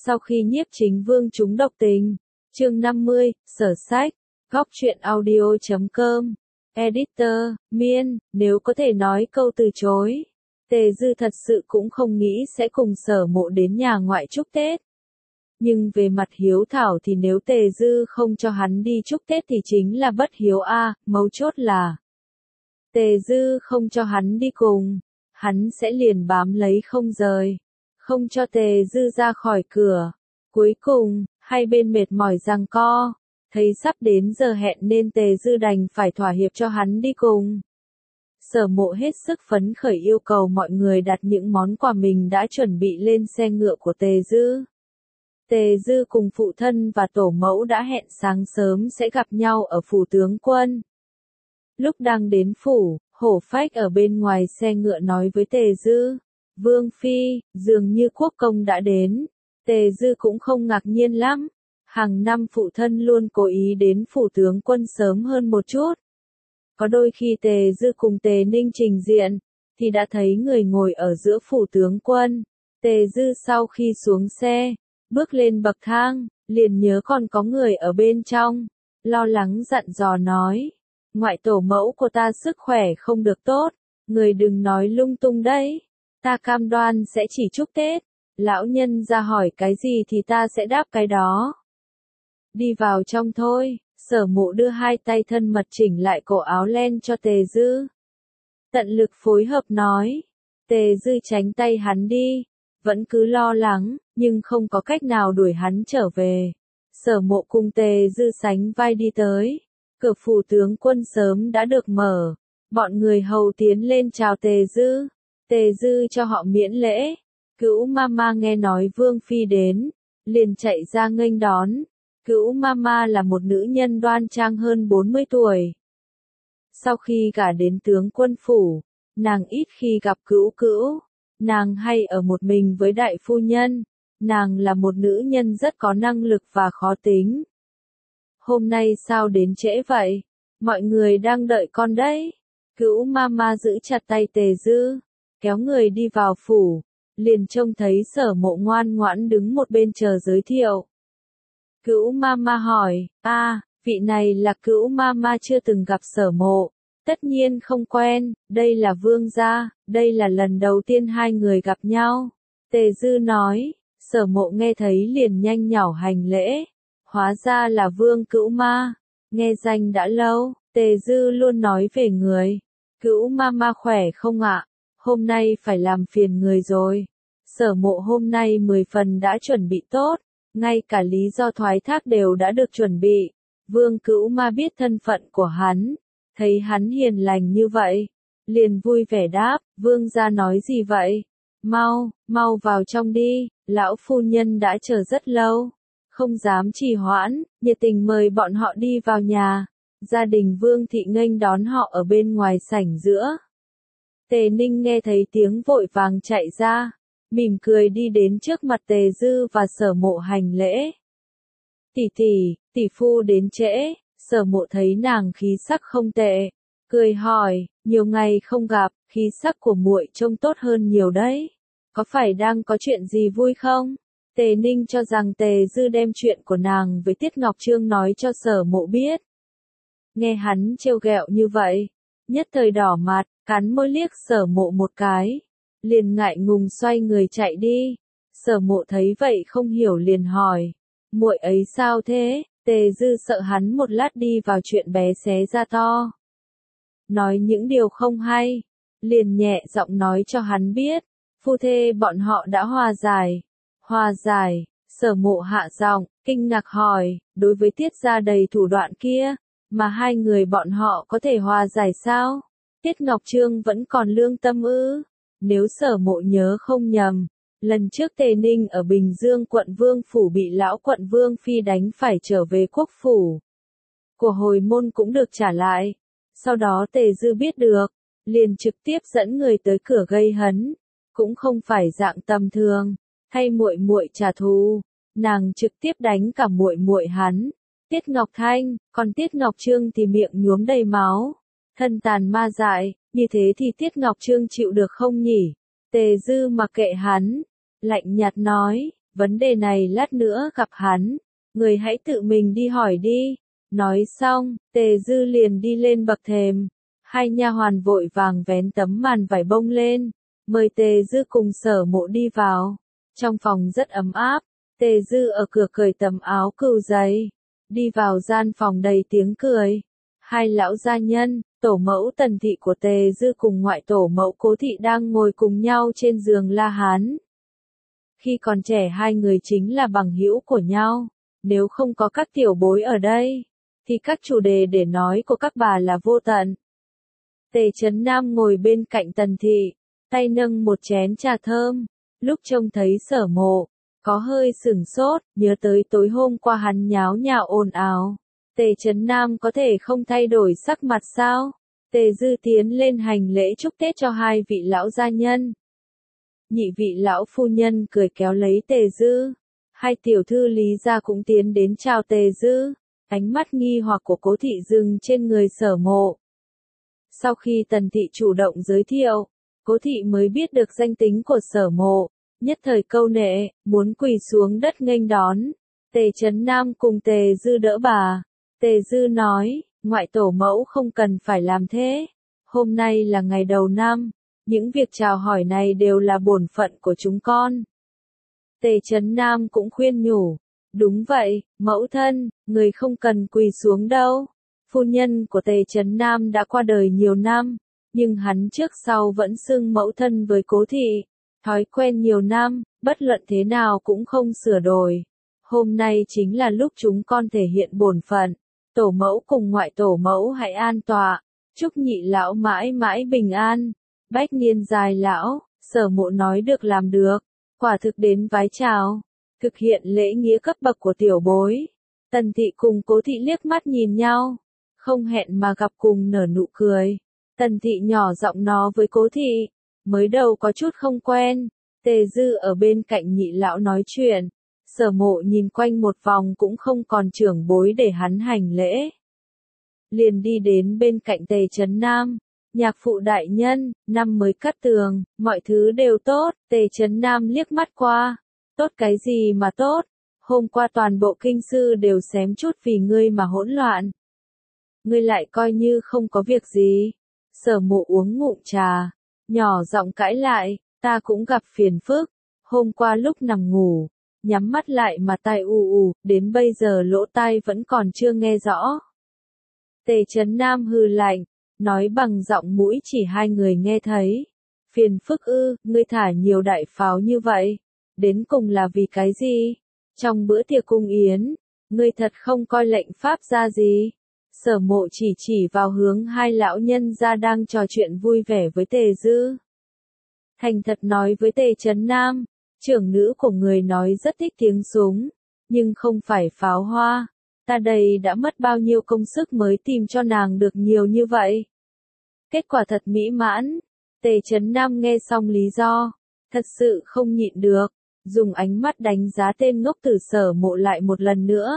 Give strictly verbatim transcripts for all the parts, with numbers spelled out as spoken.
Sau khi Nhiếp Chính Vương trúng độc tình, chương năm mươi, Sở Sách, góc truyện audio chấm com, Editor, Miên, nếu có thể nói câu từ chối, Tề Dư thật sự cũng không nghĩ sẽ cùng Sở Mộ đến nhà ngoại chúc Tết. Nhưng về mặt hiếu thảo thì nếu Tề Dư không cho hắn đi chúc Tết thì chính là bất hiếu a, mấu chốt là Tề Dư không cho hắn đi cùng, hắn sẽ liền bám lấy không rời, không cho Tề Dư ra khỏi cửa. Cuối cùng, hai bên mệt mỏi giằng co, thấy sắp đến giờ hẹn nên Tề Dư đành phải thỏa hiệp cho hắn đi cùng. Sở Mộ hết sức phấn khởi yêu cầu mọi người đặt những món quà mình đã chuẩn bị lên xe ngựa của Tề Dư. Tề Dư cùng phụ thân và tổ mẫu đã hẹn sáng sớm sẽ gặp nhau ở phủ tướng quân. Lúc đang đến phủ, Hổ Phách ở bên ngoài xe ngựa nói với Tề Dư, Vương Phi, dường như quốc công đã đến. Tề Dư cũng không ngạc nhiên lắm, hàng năm phụ thân luôn cố ý đến phủ tướng quân sớm hơn một chút. Có đôi khi Tề Dư cùng Tề Ninh trình diện, thì đã thấy người ngồi ở giữa phủ tướng quân. Tề Dư sau khi xuống xe, bước lên bậc thang, liền nhớ còn có người ở bên trong, lo lắng dặn dò nói, ngoại tổ mẫu của ta sức khỏe không được tốt, người đừng nói lung tung đấy, ta cam đoan sẽ chỉ chúc Tết, lão nhân ra hỏi cái gì thì ta sẽ đáp cái đó. Đi vào trong thôi, Sở Mộ đưa hai tay thân mật chỉnh lại cổ áo len cho Tề Dư. Tận lực phối hợp nói, Tề Dư tránh tay hắn đi, vẫn cứ lo lắng, nhưng không có cách nào đuổi hắn trở về. Sở Mộ cùng Tề Dư sánh vai đi tới, cửa phủ tướng quân sớm đã được mở, bọn người hầu tiến lên chào Tề Dư, Tề Dư cho họ miễn lễ. Cữu Mama nghe nói Vương Phi đến, liền chạy ra nghênh đón. Cữu Mama là một nữ nhân đoan trang hơn bốn mươi tuổi. Sau khi gả đến tướng quân phủ, nàng ít khi gặp Cữu Cữu, nàng hay ở một mình với đại phu nhân, nàng là một nữ nhân rất có năng lực và khó tính. Hôm nay sao đến trễ vậy? Mọi người đang đợi con đấy. Cữu Mama giữ chặt tay Tề Dư, kéo người đi vào phủ. Liền trông thấy Sở Mộ ngoan ngoãn đứng một bên chờ giới thiệu. Cữu Mama hỏi, a, vị này là Cữu Mama chưa từng gặp Sở Mộ, tất nhiên không quen, đây là Vương gia, đây là lần đầu tiên hai người gặp nhau. Tề Dư nói, Sở Mộ nghe thấy liền nhanh nhảu hành lễ, hóa ra là Vương Cữu Ma, nghe danh đã lâu, Tề Dư luôn nói về người. Cữu Mama khỏe không ạ? Hôm nay phải làm phiền người rồi. Sở Mộ hôm nay mười phần đã chuẩn bị tốt, ngay cả lý do thoái thác đều đã được chuẩn bị. Vương Cữu Ma biết thân phận của hắn, thấy hắn hiền lành như vậy, liền vui vẻ đáp, Vương gia nói gì vậy? Mau, mau vào trong đi, lão phu nhân đã chờ rất lâu, không dám trì hoãn, nhiệt tình mời bọn họ đi vào nhà. Gia đình Vương thị nghênh đón họ ở bên ngoài sảnh giữa. Tề Ninh nghe thấy tiếng vội vàng chạy ra, mỉm cười đi đến trước mặt Tề Dư và Sở Mộ hành lễ. Tỷ tỷ, tỷ phu đến trễ. Sở Mộ thấy nàng khí sắc không tệ, cười hỏi, nhiều ngày không gặp, khí sắc của muội trông tốt hơn nhiều đấy. Có phải đang có chuyện gì vui không? Tề Ninh cho rằng Tề Dư đem chuyện của nàng với Tiết Ngọc Trương nói cho Sở Mộ biết. Nghe hắn trêu ghẹo như vậy, nhất thời đỏ mặt, cắn môi liếc Sở Mộ một cái, liền ngại ngùng xoay người chạy đi. Sở Mộ thấy vậy không hiểu liền hỏi, muội ấy sao thế? Tề Dư sợ hắn một lát đi vào chuyện bé xé ra to, nói những điều không hay, liền nhẹ giọng nói cho hắn biết, phu thê bọn họ đã hòa giải. Hòa giải? Sở Mộ hạ giọng, kinh ngạc hỏi, đối với Tiết gia đầy thủ đoạn kia, mà hai người bọn họ có thể hòa giải sao? Tiết Ngọc Trương vẫn còn lương tâm ư? Nếu Sở Mộ nhớ không nhầm, lần trước Tề Ninh ở Bình Dương quận Vương Phủ bị lão quận Vương Phi đánh phải trở về quốc phủ. Của hồi môn cũng được trả lại. Sau đó Tề Dư biết được, liền trực tiếp dẫn người tới cửa gây hấn. Cũng không phải dạng tầm thường, thay muội muội trả thù, nàng trực tiếp đánh cả muội muội hắn. Tiết Ngọc Thanh, còn Tiết Ngọc Trương thì miệng nhuốm đầy máu, thân tàn ma dại, như thế thì Tiết Ngọc Trương chịu được không nhỉ? Tề Dư mặc kệ hắn, lạnh nhạt nói, vấn đề này lát nữa gặp hắn, người hãy tự mình đi hỏi đi. Nói xong, Tề Dư liền đi lên bậc thềm, hai nha hoàn vội vàng vén tấm màn vải bông lên, mời Tề Dư cùng Sở Mộ đi vào. Trong phòng rất ấm áp, Tề Dư ở cửa cởi tấm áo cừu dày, đi vào gian phòng đầy tiếng cười. Hai lão gia nhân, tổ mẫu Tần thị của Tề Dư cùng ngoại tổ mẫu Cố thị đang ngồi cùng nhau trên giường La Hán. Khi còn trẻ hai người chính là bằng hữu của nhau, nếu không có các tiểu bối ở đây, thì các chủ đề để nói của các bà là vô tận. Tề Chấn Nam ngồi bên cạnh Tần thị, tay nâng một chén trà thơm, lúc trông thấy Sở Mộ, có hơi sửng sốt, nhớ tới tối hôm qua hắn nháo nhào ồn ào. Tề Chấn Nam có thể không thay đổi sắc mặt sao? Tề Dư tiến lên hành lễ chúc Tết cho hai vị lão gia nhân. Nhị vị lão phu nhân cười kéo lấy Tề Dư. Hai tiểu thư Lý gia cũng tiến đến chào Tề Dư. Ánh mắt nghi hoặc của Cố thị dừng trên người Sở Mộ. Sau khi Tần thị chủ động giới thiệu, Cố thị mới biết được danh tính của Sở Mộ, nhất thời câu nệ, muốn quỳ xuống đất nghênh đón. Tề Chấn Nam cùng Tề Dư đỡ bà. Tề Dư nói, ngoại tổ mẫu không cần phải làm thế. Hôm nay là ngày đầu năm, những việc chào hỏi này đều là bổn phận của chúng con. Tề Chấn Nam cũng khuyên nhủ, đúng vậy, mẫu thân, người không cần quỳ xuống đâu. Phu nhân của Tề Chấn Nam đã qua đời nhiều năm, nhưng hắn trước sau vẫn xưng mẫu thân với Cố thị. Thói quen nhiều năm, bất luận thế nào cũng không sửa đổi. Hôm nay chính là lúc chúng con thể hiện bổn phận. Tổ mẫu cùng ngoại tổ mẫu hãy an tọa, chúc nhị lão mãi mãi bình an, bách niên dài lão. Sở Mộ nói được làm được, quả thực đến vái chào, thực hiện lễ nghĩa cấp bậc của tiểu bối. Tần thị cùng Cố thị liếc mắt nhìn nhau, không hẹn mà gặp cùng nở nụ cười. Tần thị nhỏ giọng nói với Cố thị, mới đầu có chút không quen. Tề Dư ở bên cạnh nhị lão nói chuyện. Sở Mộ nhìn quanh một vòng cũng không còn trưởng bối để hắn hành lễ. Liền đi đến bên cạnh Tề Chấn Nam. Nhạc phụ đại nhân, năm mới cắt tường, mọi thứ đều tốt. Tề Chấn Nam liếc mắt qua. Tốt cái gì mà tốt? Hôm qua toàn bộ kinh sư đều xém chút vì ngươi mà hỗn loạn. Ngươi lại coi như không có việc gì. Sở Mộ uống ngụm trà, nhỏ giọng cãi lại, ta cũng gặp phiền phức. Hôm qua lúc nằm ngủ, nhắm mắt lại mà tai ù ù, đến bây giờ lỗ tai vẫn còn chưa nghe rõ. Tề Chấn Nam hừ lạnh, nói bằng giọng mũi chỉ hai người nghe thấy. Phiền phức ư, ngươi thả nhiều đại pháo như vậy, đến cùng là vì cái gì? Trong bữa tiệc cung yến, ngươi thật không coi lệnh pháp ra gì? Sở Mộ chỉ chỉ vào hướng hai lão nhân gia đang trò chuyện vui vẻ với Tề Dư. Thành thật nói với Tề Chấn Nam, trưởng nữ của người nói rất thích tiếng súng, nhưng không phải pháo hoa. Ta đây đã mất bao nhiêu công sức mới tìm cho nàng được nhiều như vậy. Kết quả thật mỹ mãn. Tề Chấn Nam nghe xong lý do, thật sự không nhịn được, dùng ánh mắt đánh giá tên ngốc tử Sở Mộ lại một lần nữa.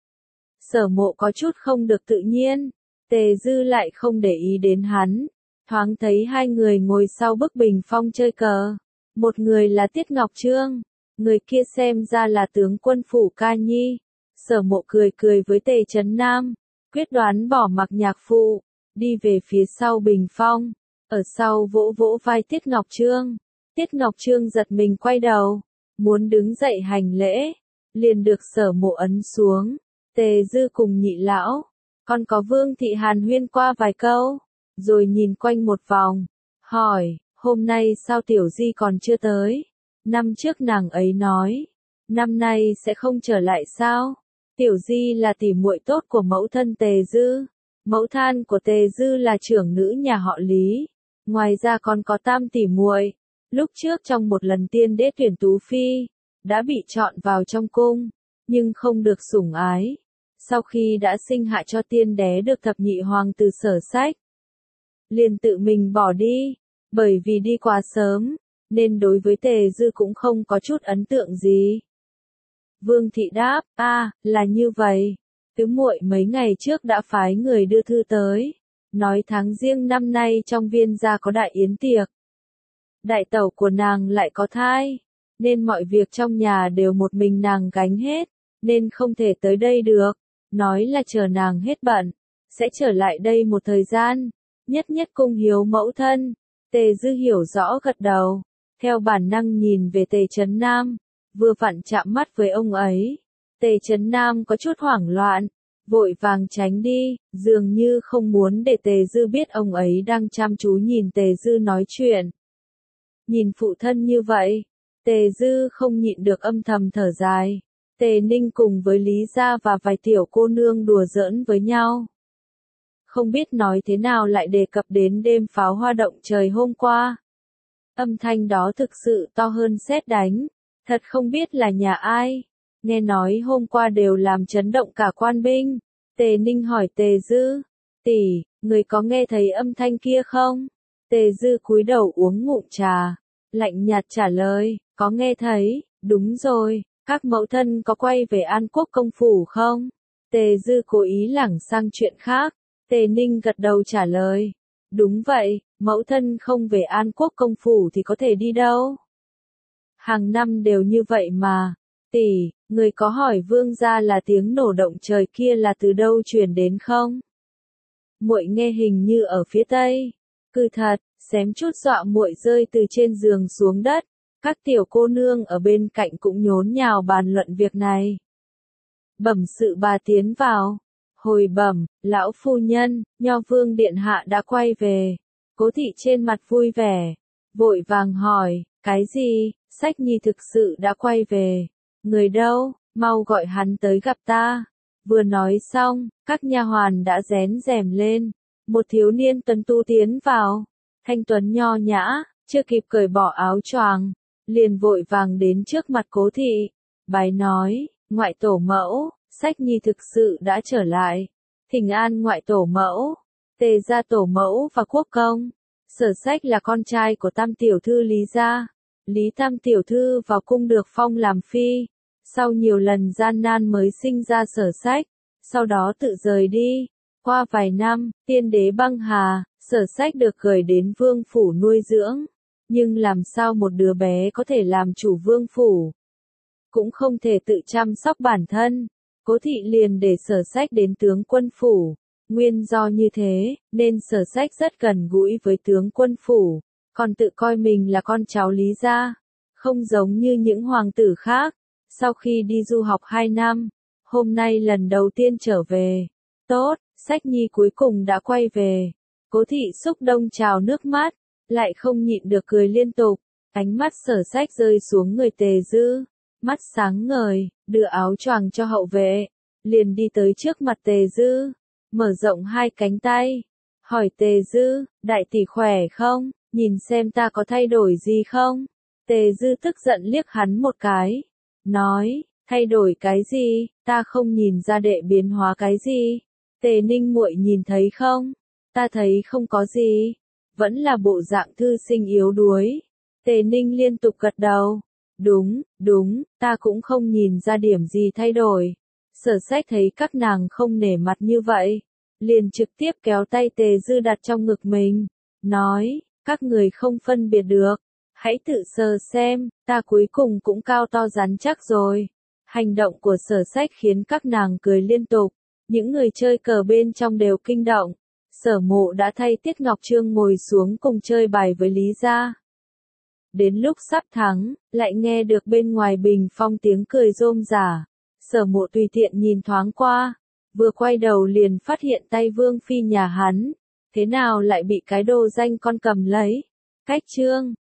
Sở Mộ có chút không được tự nhiên, Tề Dư lại không để ý đến hắn, thoáng thấy hai người ngồi sau bức bình phong chơi cờ. Một người là Tiết Ngọc Trương, người kia xem ra là tướng quân phủ Ca Nhi. Sở Mộ cười cười với Tề Chấn Nam, quyết đoán bỏ mặc nhạc phụ, đi về phía sau bình phong, ở sau vỗ vỗ vai Tiết Ngọc Trương. Tiết Ngọc Trương giật mình quay đầu, muốn đứng dậy hành lễ, liền được Sở Mộ ấn xuống. Tề Dư cùng nhị lão, còn có Vương thị hàn huyên qua vài câu, rồi nhìn quanh một vòng, hỏi, hôm nay sao Tiểu Di còn chưa tới? Năm trước nàng ấy nói, năm nay sẽ không trở lại sao? Tiểu Di là tỉ muội tốt của mẫu thân Tề Dư, mẫu thân của Tề Dư là trưởng nữ nhà họ Lý, ngoài ra còn có tam tỉ muội. Lúc trước trong một lần tiên đế tuyển tú phi, đã bị chọn vào trong cung, nhưng không được sủng ái. Sau khi đã sinh hạ cho tiên đế được thập nhị hoàng tử Sở Sách, liền tự mình bỏ đi, bởi vì đi quá sớm, nên đối với Tề Dư cũng không có chút ấn tượng gì. Vương thị đáp, a, à, là như vậy. Tứ muội mấy ngày trước đã phái người đưa thư tới, nói tháng riêng năm nay trong viên gia có đại yến tiệc. Đại tẩu của nàng lại có thai, nên mọi việc trong nhà đều một mình nàng gánh hết, nên không thể tới đây được. Nói là chờ nàng hết bận, sẽ trở lại đây một thời gian, nhất nhất cung hiếu mẫu thân. Tề Dư hiểu rõ gật đầu, theo bản năng nhìn về Tề Chấn Nam, vừa vặn chạm mắt với ông ấy. Tề Chấn Nam có chút hoảng loạn, vội vàng tránh đi, dường như không muốn để Tề Dư biết ông ấy đang chăm chú nhìn Tề Dư nói chuyện. Nhìn phụ thân như vậy, Tề Dư không nhịn được âm thầm thở dài. Tề Ninh cùng với Lý Gia và vài tiểu cô nương đùa giỡn với nhau. Không biết nói thế nào lại đề cập đến đêm pháo hoa động trời hôm qua. Âm thanh đó thực sự to hơn sét đánh, thật không biết là nhà ai. Nghe nói hôm qua đều làm chấn động cả quan binh. Tề Ninh hỏi Tề Dư, tỷ, người có nghe thấy âm thanh kia không? Tề Dư cúi đầu uống ngụm trà, lạnh nhạt trả lời, có nghe thấy, đúng rồi, các mẫu thân có quay về An Quốc công phủ không? Tề Dư cố ý lảng sang chuyện khác. Tề Ninh gật đầu trả lời, đúng vậy, mẫu thân không về An Quốc công phủ thì có thể đi đâu? Hàng năm đều như vậy mà. Tỷ, người có hỏi vương gia là tiếng nổ động trời kia là từ đâu truyền đến không? Muội nghe hình như ở phía tây. Cứ thật, xém chút dọa muội rơi từ trên giường xuống đất. Các tiểu cô nương ở bên cạnh cũng nhốn nhào bàn luận việc này. Bẩm sự bà tiến vào. Hồi bẩm, lão phu nhân, Nho Vương điện hạ đã quay về. Cố thị trên mặt vui vẻ, vội vàng hỏi, cái gì? Sách Nhi thực sự đã quay về. Người đâu, mau gọi hắn tới gặp ta. Vừa nói xong, các nha hoàn đã rén rèm lên. Một thiếu niên tuấn tu tiến vào, thanh tuấn nho nhã, chưa kịp cởi bỏ áo choàng, liền vội vàng đến trước mặt Cố thị. Bái nói, ngoại tổ mẫu, Sách Nhi thực sự đã trở lại. Thỉnh an ngoại tổ mẫu, Tề gia tổ mẫu và quốc công. Sở Sách là con trai của Tam tiểu thư Lý gia. Lý Tam tiểu thư vào cung được phong làm phi. Sau nhiều lần gian nan mới sinh ra Sở Sách, sau đó tự rời đi. Qua vài năm, tiên đế băng hà, Sở Sách được gửi đến vương phủ nuôi dưỡng. Nhưng làm sao một đứa bé có thể làm chủ vương phủ? Cũng không thể tự chăm sóc bản thân. Cố thị liền để Sở Sách đến tướng quân phủ. Nguyên do như thế, nên Sở Sách rất gần gũi với tướng quân phủ, còn tự coi mình là con cháu Lý gia. Không giống như những hoàng tử khác. Sau khi đi du học hai năm, hôm nay lần đầu tiên trở về. Tốt, Sách Nhi cuối cùng đã quay về. Cố thị xúc đông trào nước mắt, lại không nhịn được cười liên tục. Ánh mắt Sở Sách rơi xuống người Tề Dư, mắt sáng ngời, đưa áo choàng cho hậu vệ, liền đi tới trước mặt Tề Dư, mở rộng hai cánh tay, hỏi Tề Dư, đại tỷ khỏe không, nhìn xem ta có thay đổi gì không? Tề Dư tức giận liếc hắn một cái, nói, thay đổi cái gì, ta không nhìn ra đệ biến hóa cái gì. Tề Ninh muội nhìn thấy không? Ta thấy không có gì, vẫn là bộ dạng thư sinh yếu đuối. Tề Ninh liên tục gật đầu. Đúng, đúng, ta cũng không nhìn ra điểm gì thay đổi. Sở Sách thấy các nàng không nể mặt như vậy, liền trực tiếp kéo tay Tề Dư đặt trong ngực mình, nói, các người không phân biệt được, hãy tự sờ xem, ta cuối cùng cũng cao to rắn chắc rồi. Hành động của Sở Sách khiến các nàng cười liên tục, những người chơi cờ bên trong đều kinh động. Sở Mộ đã thay Tiết Ngọc Trương ngồi xuống cùng chơi bài với Lý gia. Đến lúc sắp thắng, lại nghe được bên ngoài bình phong tiếng cười rôm rả. Sở Mộ tùy tiện nhìn thoáng qua, vừa quay đầu liền phát hiện tay Vương phi nhà hắn, thế nào lại bị cái đồ danh con cầm lấy. Cách chương